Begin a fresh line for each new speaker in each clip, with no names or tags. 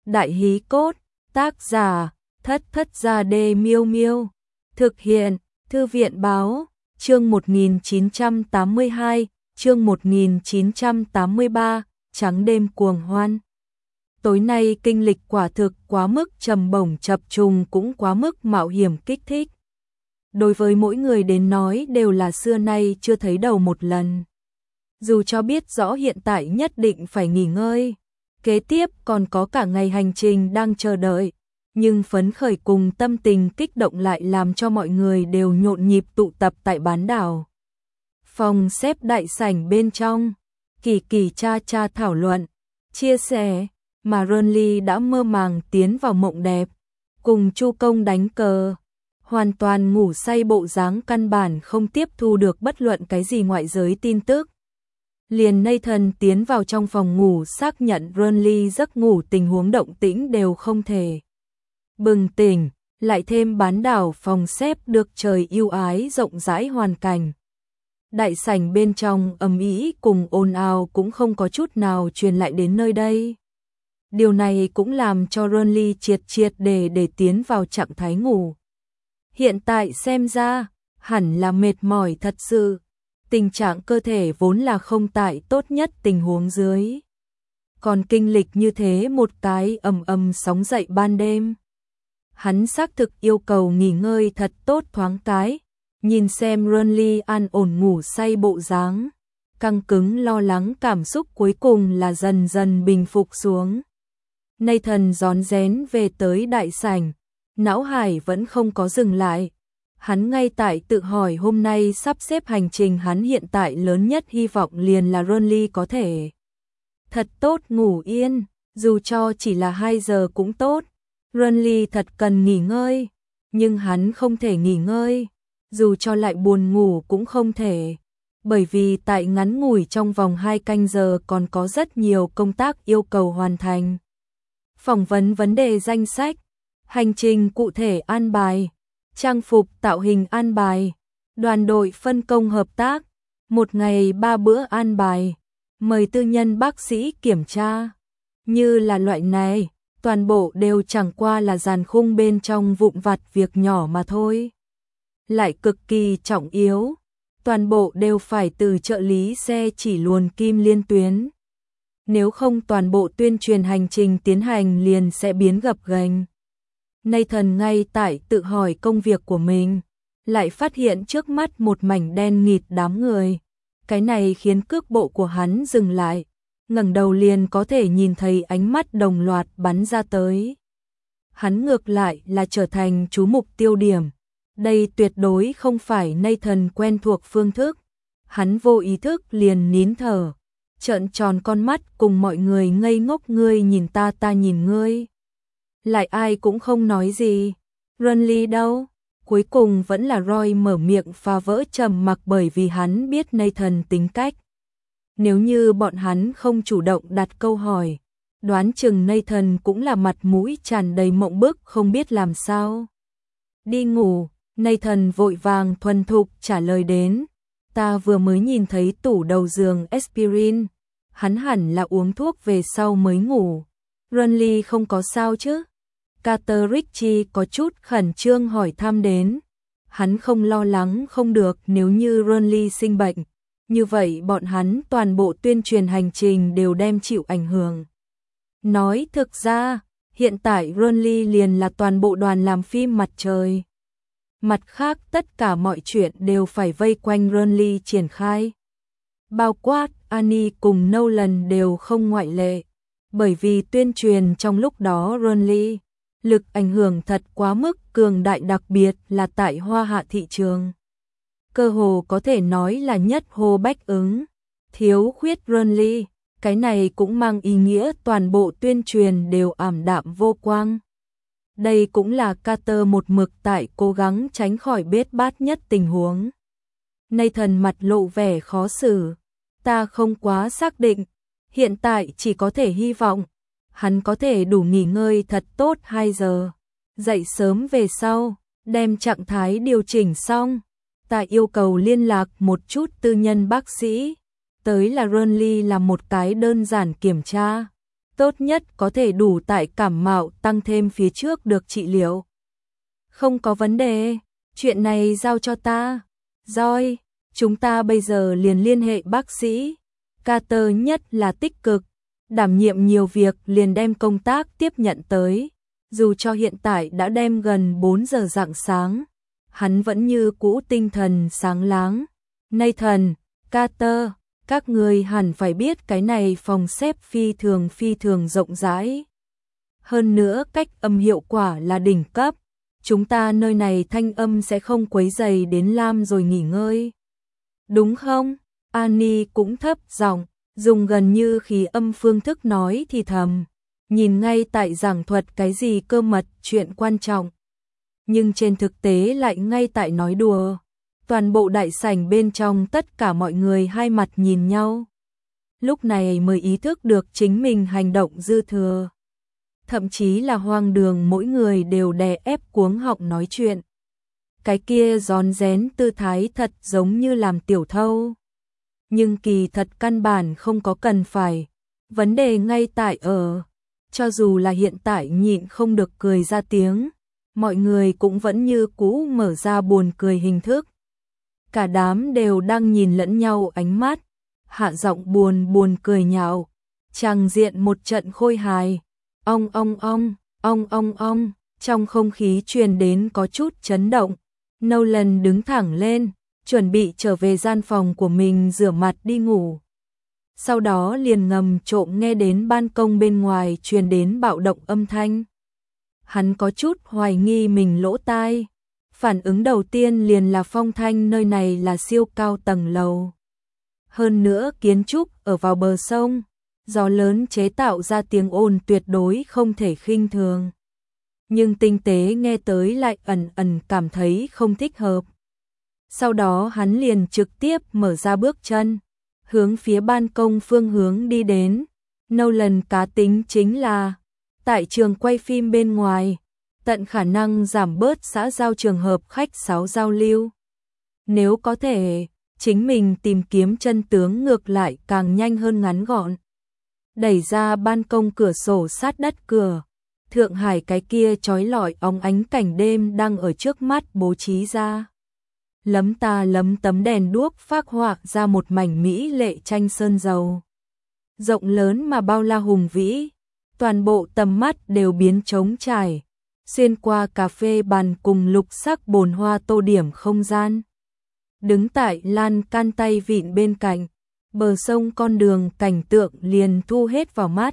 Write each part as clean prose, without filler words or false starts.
Đại hí cốt, tác giả, Thất Thất Gia Đê Miêu Miêu. Thực hiện, Thư viện báo, chương 1982, chương 1983, trắng đêm cuồng hoan. Tối nay kinh lịch quả thực quá mức trầm bổng chập trùng cũng quá mức mạo hiểm kích thích. Đối với mỗi người đến nói đều là xưa nay chưa thấy đầu một lần. Dù cho biết rõ hiện tại nhất định phải nghỉ ngơi, kế tiếp còn có cả ngày hành trình đang chờ đợi, nhưng phấn khởi cùng tâm tình kích động lại làm cho mọi người đều nhộn nhịp tụ tập tại bán đảo. Phòng xếp đại sảnh bên trong, kỳ kỳ cha cha thảo luận, chia sẻ, mà Renly đã mơ màng tiến vào mộng đẹp, cùng Chu Công đánh cờ, hoàn toàn ngủ say bộ dáng căn bản không tiếp thu được bất luận cái gì ngoại giới tin tức. Liền Nathan tiến vào trong phòng ngủ xác nhận Renly giấc ngủ tình huống động tĩnh đều không thể bừng tỉnh, lại thêm bán đảo phòng xếp được trời yêu ái rộng rãi hoàn cảnh. Đại sảnh bên trong ầm ĩ cùng ồn ào cũng không có chút nào truyền lại đến nơi đây. Điều này cũng làm cho Renly triệt để tiến vào trạng thái ngủ. Hiện tại xem ra, hẳn là mệt mỏi thật sự. Tình trạng cơ thể vốn là không tại tốt nhất tình huống dưới. Còn kinh lịch như thế một cái ầm sóng dậy ban đêm. Hắn xác thực yêu cầu nghỉ ngơi thật tốt thoáng cái, nhìn xem Renly an ổn ngủ say bộ dáng, căng cứng lo lắng cảm xúc cuối cùng là dần dần bình phục xuống. Nathan rón rén về tới đại sảnh, não hải vẫn không có dừng lại. Hắn ngay tại tự hỏi hôm nay sắp xếp hành trình hắn hiện tại lớn nhất hy vọng liền là Renly có thể thật tốt ngủ yên, dù cho chỉ là 2 giờ cũng tốt. Renly thật cần nghỉ ngơi, nhưng hắn không thể nghỉ ngơi, dù cho lại buồn ngủ cũng không thể, bởi vì tại ngắn ngủi trong vòng 2 canh giờ còn có rất nhiều công tác yêu cầu hoàn thành. Phỏng vấn vấn đề danh sách, hành trình cụ thể an bài, trang phục tạo hình an bài, đoàn đội phân công hợp tác, 1 ngày 3 bữa an bài, mời tư nhân bác sĩ kiểm tra. Như là loại này, toàn bộ đều chẳng qua là dàn khung bên trong vụn vặt việc nhỏ mà thôi. Lại cực kỳ trọng yếu, toàn bộ đều phải từ trợ lý xe chỉ luồn kim liên tuyến. Nếu không toàn bộ tuyên truyền hành trình tiến hành liền sẽ biến gập ghềnh. Nathan ngay tại tự hỏi công việc của mình, lại phát hiện trước mắt một mảnh đen nghịt đám người. Cái này khiến cước bộ của hắn dừng lại, ngẩng đầu liền có thể nhìn thấy ánh mắt đồng loạt bắn ra tới. Hắn ngược lại là trở thành chú mục tiêu điểm. Đây tuyệt đối không phải Nathan quen thuộc phương thức. Hắn vô ý thức liền nín thở, trợn tròn con mắt cùng mọi người ngây ngốc, ngươi nhìn ta, ta nhìn ngươi. Lại ai cũng không nói gì. Renly đâu? Cuối cùng vẫn là Roy mở miệng phá vỡ trầm mặc, bởi vì hắn biết Nathan tính cách. Nếu như bọn hắn không chủ động đặt câu hỏi, đoán chừng Nathan cũng là mặt mũi tràn đầy mộng bức không biết làm sao. Đi ngủ, Nathan vội vàng thuần thục trả lời đến. Ta vừa mới nhìn thấy tủ đầu giường aspirin, hắn hẳn là uống thuốc về sau mới ngủ. Renly không có sao chứ? Carter Ritchie có chút khẩn trương hỏi thăm đến. Hắn không lo lắng không được, nếu như Renly sinh bệnh, như vậy bọn hắn toàn bộ tuyên truyền hành trình đều đem chịu ảnh hưởng. Nói thực ra, hiện tại Renly liền là toàn bộ đoàn làm phim mặt trời. Mặt khác tất cả mọi chuyện đều phải vây quanh Renly triển khai. Bao quát Annie cùng Nolan đều không ngoại lệ. Bởi vì tuyên truyền trong lúc đó Renly lực ảnh hưởng thật quá mức cường đại, đặc biệt là tại Hoa Hạ thị trường. Cơ hồ có thể nói là nhất hô bách ứng. Thiếu khuyết Renly, cái này cũng mang ý nghĩa toàn bộ tuyên truyền đều ảm đạm vô quang. Đây cũng là Carter một mực tại cố gắng tránh khỏi bết bát nhất tình huống. Nathan mặt lộ vẻ khó xử. Ta không quá xác định, hiện tại chỉ có thể hy vọng hắn có thể đủ nghỉ ngơi thật tốt 2 giờ. Dậy sớm về sau, đem trạng thái điều chỉnh xong. Ta yêu cầu liên lạc một chút tư nhân bác sĩ. Tới là Renly làm một cái đơn giản kiểm tra. tốt nhất có thể đủ tại cảm mạo tăng thêm phía trước được trị liệu. Không có vấn đề, chuyện này giao cho ta. Rồi, chúng ta bây giờ liền liên hệ bác sĩ. Carter nhất là tích cực, đảm nhiệm nhiều việc liền đem công tác tiếp nhận tới. Dù cho hiện tại đã đem gần 4 giờ rạng sáng, hắn vẫn như cũ tinh thần sáng láng. Nathan, Carter, các người hẳn phải biết cái này phòng xếp phi thường rộng rãi. Hơn nữa cách âm hiệu quả là đỉnh cấp. Chúng ta nơi này thanh âm sẽ không quấy rầy đến Lam rồi nghỉ ngơi. Đúng không? Annie cũng thấp giọng, dùng gần như khí âm phương thức nói thì thầm. Nhìn ngay tại giảng thuật cái gì cơ mật chuyện quan trọng. Nhưng trên thực tế lại ngay tại nói đùa. Toàn bộ đại sảnh bên trong tất cả mọi người hai mặt nhìn nhau. Lúc này mới ý thức được chính mình hành động dư thừa. Thậm chí là hoang đường mỗi người đều đè ép cuống họng nói chuyện. Cái kia rón rén tư thái thật giống như làm tiểu thâu. Nhưng kỳ thật căn bản không có cần phải. Vấn đề ngay tại ở. Cho dù là hiện tại nhịn không được cười ra tiếng, mọi người cũng vẫn như cũ mở ra buồn cười hình thức. Cả đám đều đang nhìn lẫn nhau ánh mắt, hạ giọng buồn cười nhạo, tràng diện một trận khôi hài. Ong, trong không khí truyền đến có chút chấn động. Nolan đứng thẳng lên, chuẩn bị trở về gian phòng của mình rửa mặt đi ngủ. Sau đó liền ngầm trộm nghe đến ban công bên ngoài truyền đến bạo động âm thanh. Hắn có chút hoài nghi mình lỗ tai. Phản ứng đầu tiên liền là phong thanh nơi này là siêu cao tầng lầu. Hơn nữa kiến trúc ở vào bờ sông, gió lớn chế tạo ra tiếng ồn tuyệt đối không thể khinh thường. Nhưng tinh tế nghe tới lại ẩn cảm thấy không thích hợp. Sau đó hắn liền trực tiếp mở ra bước chân, hướng phía ban công phương hướng đi đến. Nolan cá tính chính là, tại trường quay phim bên ngoài, tận khả năng giảm bớt xã giao trường hợp khách sáo giao lưu. Nếu có thể, chính mình tìm kiếm chân tướng ngược lại càng nhanh hơn ngắn gọn. Đẩy ra ban công cửa sổ sát đất cửa, Thượng Hải cái kia chói lọi óng ánh cảnh đêm đang ở trước mắt bố trí ra. Lấm tấm đèn đuốc phác họa ra một mảnh mỹ lệ tranh sơn dầu. Rộng lớn mà bao la hùng vĩ, toàn bộ tầm mắt đều biến trống trải, xuyên qua cà phê bàn cùng lục sắc bồn hoa tô điểm không gian. Đứng tại lan can tay vịn bên cạnh, bờ sông con đường cảnh tượng liền thu hết vào mắt.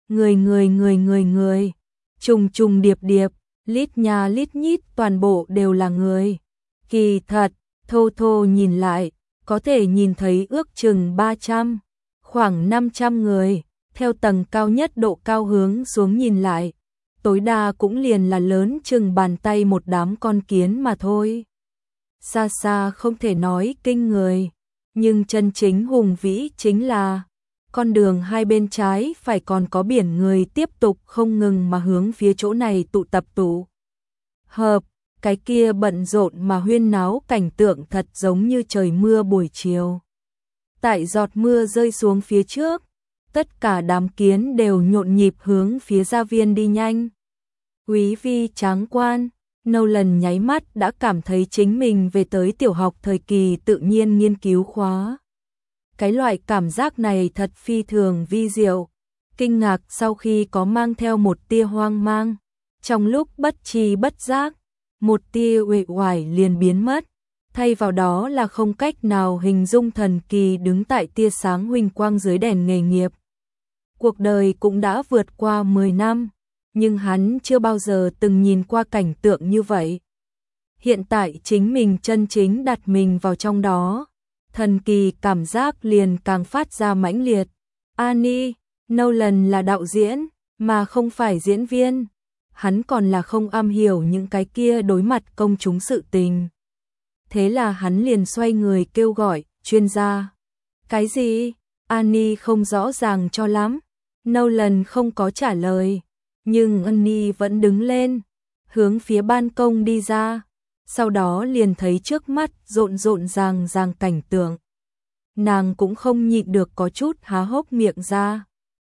Người, trùng điệp, lít nha lít nhít toàn bộ đều là người. Kỳ thật, thô nhìn lại, có thể nhìn thấy ước chừng 300, khoảng 500 người, theo tầng cao nhất độ cao hướng xuống nhìn lại, tối đa cũng liền là lớn chừng bàn tay một đám con kiến mà thôi. Xa không thể nói kinh người, nhưng chân chính hùng vĩ chính là con đường hai bên trái phải còn có biển người tiếp tục không ngừng mà hướng phía chỗ này tụ hợp. Cái kia bận rộn mà huyên náo cảnh tượng thật giống như trời mưa buổi chiều. Tại giọt mưa rơi xuống phía trước, tất cả đám kiến đều nhộn nhịp hướng phía gia viên đi nhanh. Quý vi tráng quan, Nolan nháy mắt đã cảm thấy chính mình về tới tiểu học thời kỳ tự nhiên nghiên cứu khóa. Cái loại cảm giác này thật phi thường vi diệu, kinh ngạc sau khi có mang theo một tia hoang mang. Trong lúc bất tri bất giác, một tia uể oải liền biến mất, thay vào đó là không cách nào hình dung thần kỳ đứng tại tia sáng huỳnh quang dưới đèn nghề nghiệp. Cuộc đời cũng đã vượt qua 10 năm, nhưng hắn chưa bao giờ từng nhìn qua cảnh tượng như vậy. Hiện tại chính mình chân chính đặt mình vào trong đó, thần kỳ cảm giác liền càng phát ra mãnh liệt. Annie, Nolan là đạo diễn, mà không phải diễn viên. Hắn còn là không am hiểu những cái kia đối mặt công chúng sự tình. Thế là hắn liền xoay người kêu gọi, chuyên gia. Cái gì? Annie không rõ ràng cho lắm. Nolan không có trả lời, nhưng Annie vẫn đứng lên, hướng phía ban công đi ra. Sau đó liền thấy trước mắt rộn ràng cảnh tượng. Nàng cũng không nhịn được có chút há hốc miệng ra.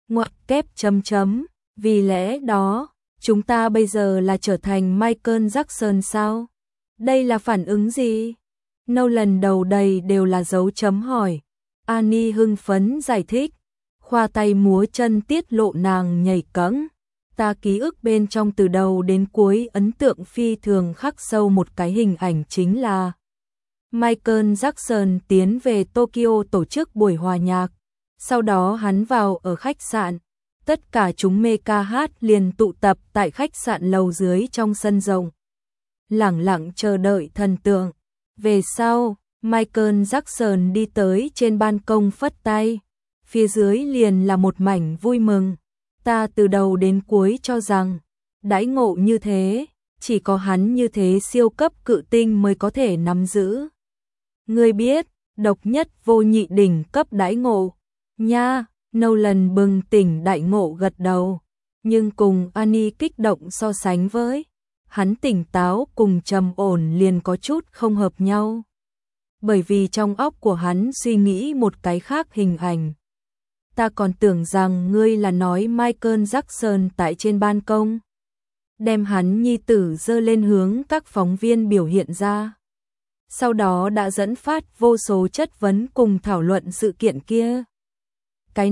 ngoặc kép chấm chấm, vì lẽ đó, chúng ta bây giờ là trở thành Michael Jackson sao? Đây là phản ứng gì? Nolan đầu đầy đều là dấu chấm hỏi. Annie hưng phấn giải thích, khoa tay múa chân tiết lộ nàng nhảy cẫng. Ta ký ức bên trong từ đầu đến cuối ấn tượng phi thường khắc sâu một cái hình ảnh chính là Michael Jackson tiến về Tokyo tổ chức buổi hòa nhạc. Sau đó hắn vào ở khách sạn. Tất cả chúng mê ca hát liền tụ tập tại khách sạn lầu dưới trong sân rộng. Lẳng lặng chờ đợi thần tượng. Về sau, Michael Jackson đi tới trên ban công phất tay. Phía dưới liền là một mảnh vui mừng. Ta từ đầu đến cuối cho rằng, đãi ngộ như thế, chỉ có hắn như thế siêu cấp cự tinh mới có thể nắm giữ. Ngươi biết, độc nhất vô nhị đỉnh cấp đãi ngộ. Nha, Nolan bừng tỉnh đại ngộ gật đầu. Nhưng cùng Annie kích động so sánh với, hắn tỉnh táo cùng trầm ổn liền có chút không hợp nhau. Bởi vì trong óc của hắn suy nghĩ một cái khác hình ảnh. Ta còn tưởng rằng ngươi là nói Michael Jackson tại trên ban công. Đem hắn nhi tử giơ lên hướng các phóng viên biểu hiện ra. Sau đó đã dẫn phát vô số chất vấn cùng thảo luận sự kiện kia. Cái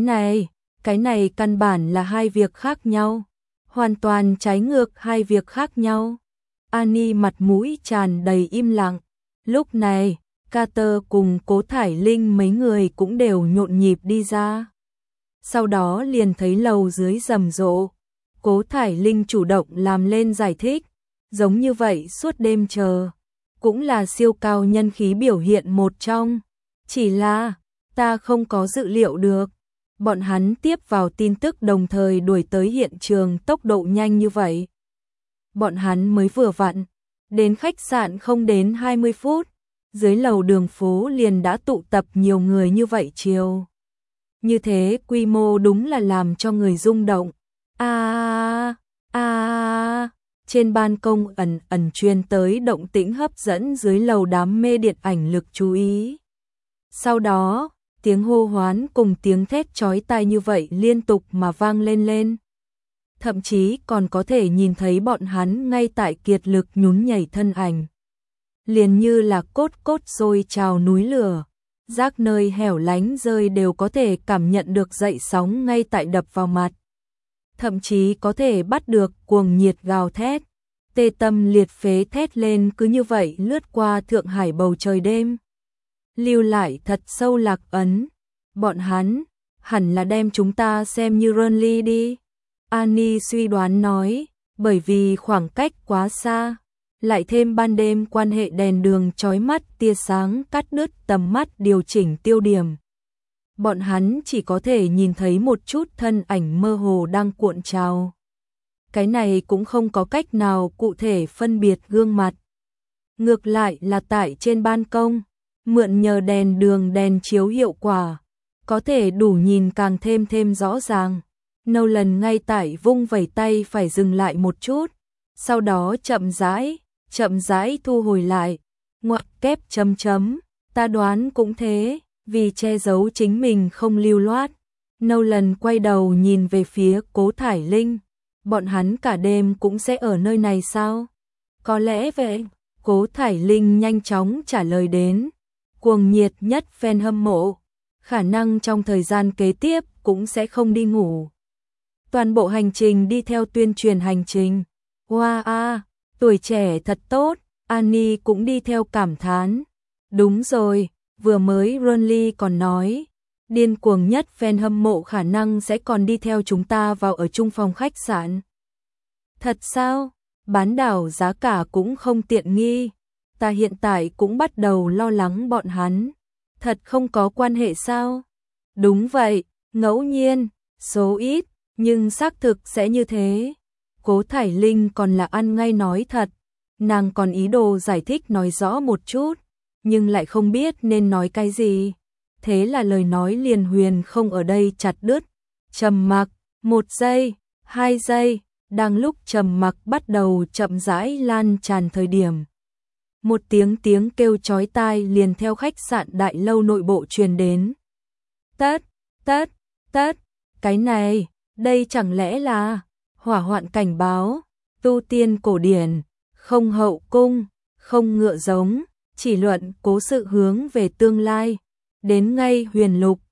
này căn bản là hai việc khác nhau. Hoàn toàn trái ngược hai việc khác nhau. Annie mặt mũi tràn đầy im lặng. Lúc này, Carter cùng Cố Thải Linh mấy người cũng đều nhộn nhịp đi ra. Sau đó liền thấy lầu dưới rầm rộ. Cố Thải Linh chủ động làm lên giải thích. Giống như vậy suốt đêm chờ. Cũng là siêu cao nhân khí biểu hiện một trong. Chỉ là, ta không có dự liệu được. Bọn hắn tiếp vào tin tức đồng thời đuổi tới hiện trường tốc độ nhanh như vậy. Bọn hắn mới vừa vặn. Đến khách sạn không đến 20 phút. Dưới lầu đường phố liền đã tụ tập nhiều người như vậy chiều. Như thế quy mô đúng là làm cho người rung động. Trên ban công ẩn truyền tới động tĩnh hấp dẫn dưới lầu đám mê điện ảnh lực chú ý. Sau đó, tiếng hô hoán cùng tiếng thét chói tai như vậy liên tục mà vang lên. Thậm chí còn có thể nhìn thấy bọn hắn ngay tại kiệt lực nhún nhảy thân ảnh. Liền như là cốt sôi trào núi lửa. Rác nơi hẻo lánh rơi đều có thể cảm nhận được dậy sóng ngay tại đập vào mặt. Thậm chí có thể bắt được cuồng nhiệt gào thét. Tê tâm liệt phế thét lên cứ như vậy lướt qua Thượng Hải bầu trời đêm. Lưu lại thật sâu lạc ấn. Bọn hắn, hẳn là đem chúng ta xem như Runly đi. Annie suy đoán nói, bởi vì khoảng cách quá xa. Lại thêm ban đêm quan hệ đèn đường chói mắt tia sáng cắt đứt tầm mắt điều chỉnh tiêu điểm. Bọn hắn chỉ có thể nhìn thấy một chút thân ảnh mơ hồ đang cuộn trào. Cái này cũng không có cách nào cụ thể phân biệt gương mặt. Ngược lại là tại trên ban công, mượn nhờ đèn đường đèn chiếu hiệu quả, có thể đủ nhìn càng thêm rõ ràng. Nolan ngay tại vung vẩy tay phải dừng lại một chút, sau đó chậm rãi thu hồi lại, ngoặc kép chấm chấm, ta đoán cũng thế, vì che giấu chính mình không lưu loát. Nolan quay đầu nhìn về phía Cố Thải Linh, bọn hắn cả đêm cũng sẽ ở nơi này sao? Có lẽ vậy, Cố Thải Linh nhanh chóng trả lời đến, cuồng nhiệt nhất fan hâm mộ, khả năng trong thời gian kế tiếp cũng sẽ không đi ngủ. Toàn bộ hành trình đi theo tuyên truyền hành trình. Wow, tuổi trẻ thật tốt, Annie cũng đi theo cảm thán. Đúng rồi, vừa mới Ronly còn nói, điên cuồng nhất fan hâm mộ khả năng sẽ còn đi theo chúng ta vào ở chung phòng khách sạn. Thật sao? Bán đảo giá cả cũng không tiện nghi. Ta hiện tại cũng bắt đầu lo lắng bọn hắn. Thật không có quan hệ sao? Đúng vậy, ngẫu nhiên, số ít, nhưng xác thực sẽ như thế. Cố Thải Linh còn là ăn ngay nói thật. Nàng còn ý đồ giải thích nói rõ một chút, nhưng lại không biết nên nói cái gì. Thế là lời nói liền huyền không ở đây chặt đứt. Trầm mặc, 1 giây, 2 giây, đang lúc trầm mặc bắt đầu chậm rãi lan tràn thời điểm. Một tiếng kêu chói tai liền theo khách sạn đại lâu nội bộ truyền đến. Tết, Cái này, đây chẳng lẽ là hỏa hoạn cảnh báo, tu tiên cổ điển, không hậu cung, không ngựa giống, chỉ luận cố sự hướng về tương lai. Đến ngay huyền lục,